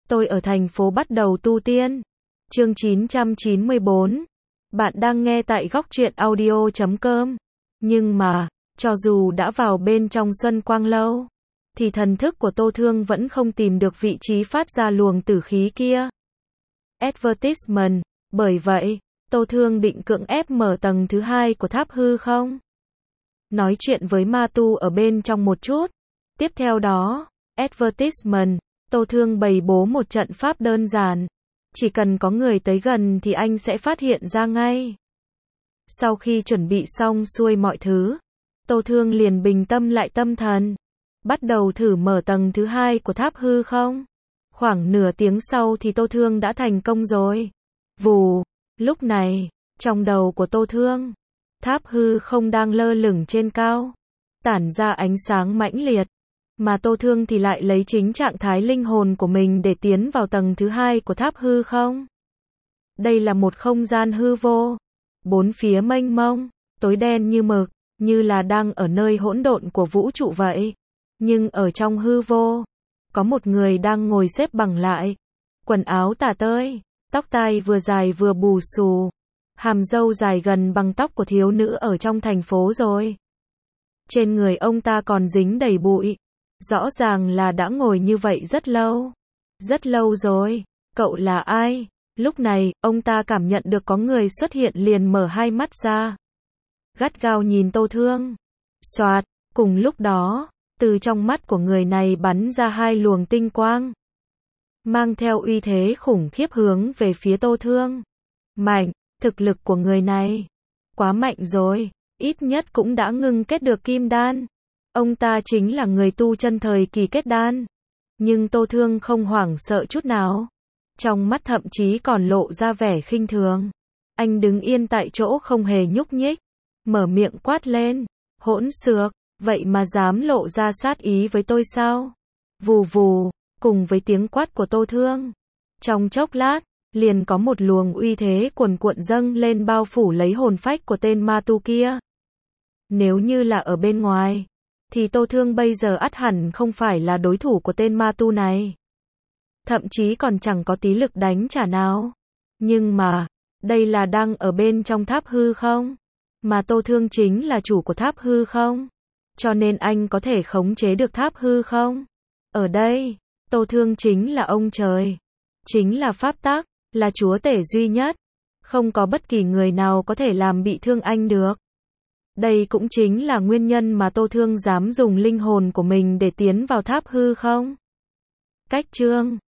Tôi ở thành phố bắt đầu tu tiên. Chương 994. Bạn đang nghe tại góc truyện audio.com. Nhưng mà, cho dù đã vào bên trong Xuân Quang Lâu, thì thần thức của Tô Thương vẫn không tìm được vị trí phát ra luồng tử khí kia. Advertisement. Bởi vậy, Tô Thương định cưỡng ép mở tầng thứ 2 của tháp hư không? Nói chuyện với ma tu ở bên trong một chút. Tiếp theo đó, advertisement, Tô Thương bày bố một trận pháp đơn giản. Chỉ cần có người tới gần thì anh sẽ phát hiện ra ngay. Sau khi chuẩn bị xong xuôi mọi thứ, Tô Thương liền bình tâm lại tâm thần. Bắt đầu thử mở tầng thứ 2 của tháp hư không? Khoảng nửa tiếng sau thì Tô Thương đã thành công rồi. Vù, lúc này, trong đầu của Tô Thương, tháp hư không đang lơ lửng trên cao, tản ra ánh sáng mãnh liệt. Mà Tô Thương thì lại lấy chính trạng thái linh hồn của mình để tiến vào tầng thứ 2 của tháp hư không. Đây là một không gian hư vô. Bốn phía mênh mông, tối đen như mực, như là đang ở nơi hỗn độn của vũ trụ vậy. Nhưng ở trong hư vô, có một người đang ngồi xếp bằng lại. Quần áo tả tơi, tóc tai vừa dài vừa bù xù. Hàm râu dài gần bằng tóc của thiếu nữ ở trong thành phố rồi. Trên người ông ta còn dính đầy bụi. Rõ ràng là đã ngồi như vậy rất lâu. Rất lâu rồi. Cậu là ai? Lúc này, ông ta cảm nhận được có người xuất hiện liền mở hai mắt ra. Gắt gao nhìn Tô Thương. Xoạt, cùng lúc đó, từ trong mắt của người này bắn ra hai luồng tinh quang. Mang theo uy thế khủng khiếp hướng về phía Tô Thương. Mạnh, thực lực của người này. Quá mạnh rồi, ít nhất cũng đã ngưng kết được kim đan. Ông ta chính là người tu chân thời kỳ kết đan. Nhưng Tô Thương không hoảng sợ chút nào. Trong mắt thậm chí còn lộ ra vẻ khinh thường. Anh đứng yên tại chỗ không hề nhúc nhích. Mở miệng quát lên. Hỗn xược, vậy mà dám lộ ra sát ý với tôi sao? Vù vù, cùng với tiếng quát của Tô Thương. Trong chốc lát, liền có một luồng uy thế cuồn cuộn dâng lên bao phủ lấy hồn phách của tên ma tu kia. Nếu như là ở bên ngoài, thì Tô Thương bây giờ ắt hẳn không phải là đối thủ của tên ma tu này. Thậm chí còn chẳng có tí lực đánh trả nào. Nhưng mà, đây là đang ở bên trong tháp hư không? Mà Tô Thương chính là chủ của tháp hư không? Cho nên anh có thể khống chế được tháp hư không? Ở đây, Tô Thương chính là ông trời. Chính là pháp tắc, là chúa tể duy nhất. Không có bất kỳ người nào có thể làm bị thương anh được. Đây cũng chính là nguyên nhân mà Tô Thương dám dùng linh hồn của mình để tiến vào tháp hư không? Cách chương